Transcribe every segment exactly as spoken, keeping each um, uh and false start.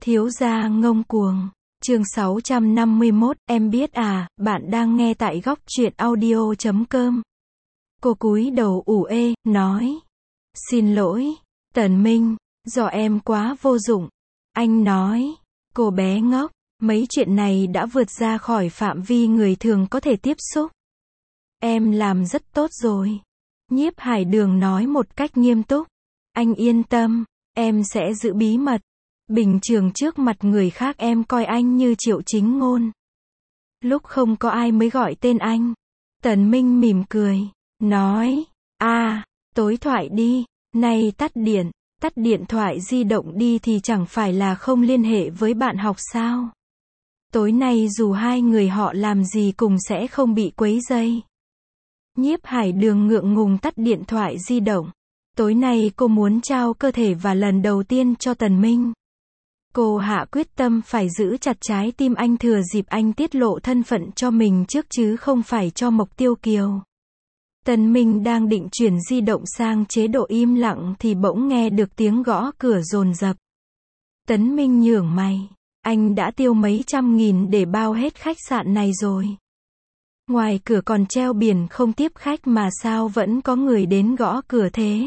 Thiếu gia ngông cuồng. Chương sáu trăm năm mươi mốt, em biết à, bạn đang nghe tại góc truyện audio chấm com. Cô cúi đầu ủ ê, nói. Xin lỗi, Tần Minh, do em quá vô dụng. Anh nói. Cô bé ngốc, mấy chuyện này đã vượt ra khỏi phạm vi người thường có thể tiếp xúc. Em làm rất tốt rồi. Nhiếp Hải Đường nói một cách nghiêm túc. Anh yên tâm, em sẽ giữ bí mật. Bình thường trước mặt người khác em coi anh như Triệu Chính Ngôn. Lúc không có ai mới gọi tên anh. Tần Minh mỉm cười, nói, à, tối thoại đi, này tắt điện, tắt điện thoại di động đi thì chẳng phải là không liên hệ với bạn học sao. Tối nay dù hai người họ làm gì cùng sẽ không bị quấy rầy. Nhiếp Hải Đường ngượng ngùng tắt điện thoại di động. Tối nay cô muốn trao cơ thể và lần đầu tiên cho Tần Minh. Cô hạ quyết tâm phải giữ chặt trái tim anh thừa dịp anh tiết lộ thân phận cho mình trước chứ không phải cho Mộc Tiêu Kiều. Tần Minh đang định chuyển di động sang chế độ im lặng thì bỗng nghe được tiếng gõ cửa dồn dập. Tần Minh nhướng mày, anh đã tiêu mấy trăm nghìn để bao hết khách sạn này rồi. Ngoài cửa còn treo biển không tiếp khách mà sao vẫn có người đến gõ cửa thế.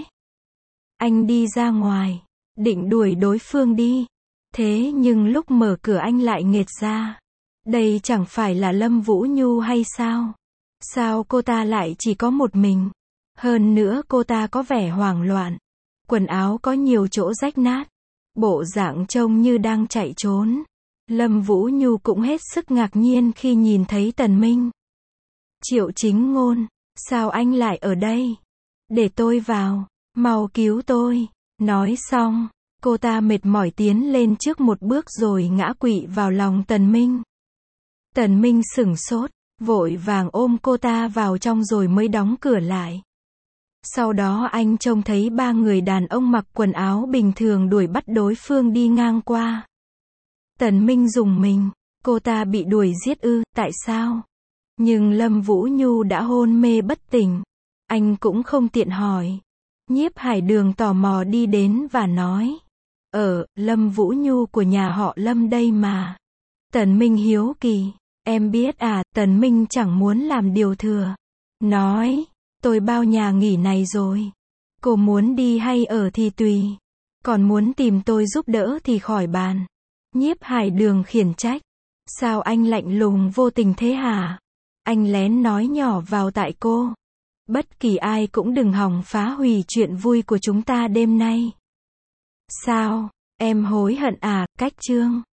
Anh đi ra ngoài, định đuổi đối phương đi. Thế nhưng lúc mở cửa anh lại nghệt ra. Đây chẳng phải là Lâm Vũ Nhu hay sao? Sao cô ta lại chỉ có một mình? Hơn nữa cô ta có vẻ hoảng loạn. Quần áo có nhiều chỗ rách nát. Bộ dạng trông như đang chạy trốn. Lâm Vũ Nhu cũng hết sức ngạc nhiên khi nhìn thấy Tần Minh. Triệu Chính Ngôn, sao anh lại ở đây? Để tôi vào, mau cứu tôi. Nói xong, cô ta mệt mỏi tiến lên trước một bước rồi ngã quỵ vào lòng Tần Minh. Tần Minh sửng sốt, vội vàng ôm cô ta vào trong rồi mới đóng cửa lại. Sau đó anh trông thấy ba người đàn ông mặc quần áo bình thường đuổi bắt đối phương đi ngang qua. Tần Minh rùng mình, cô ta bị đuổi giết ư, tại sao? Nhưng Lâm Vũ Nhu đã hôn mê bất tỉnh. Anh cũng không tiện hỏi. Nhiếp Hải Đường tò mò đi đến và nói. Ờ, Lâm Vũ Nhu của nhà họ Lâm đây mà. Tần Minh hiếu kỳ. Em biết à, Tần Minh chẳng muốn làm điều thừa. Nói, tôi bao nhà nghỉ này rồi. Cô muốn đi hay ở thì tùy. Còn muốn tìm tôi giúp đỡ thì khỏi bàn. Nhiếp Hải Đường khiển trách. Sao anh lạnh lùng vô tình thế hả? Anh lén nói nhỏ vào tai cô. Bất kỳ ai cũng đừng hòng phá hủy chuyện vui của chúng ta đêm nay. Sao? Em hối hận à? Cách chương.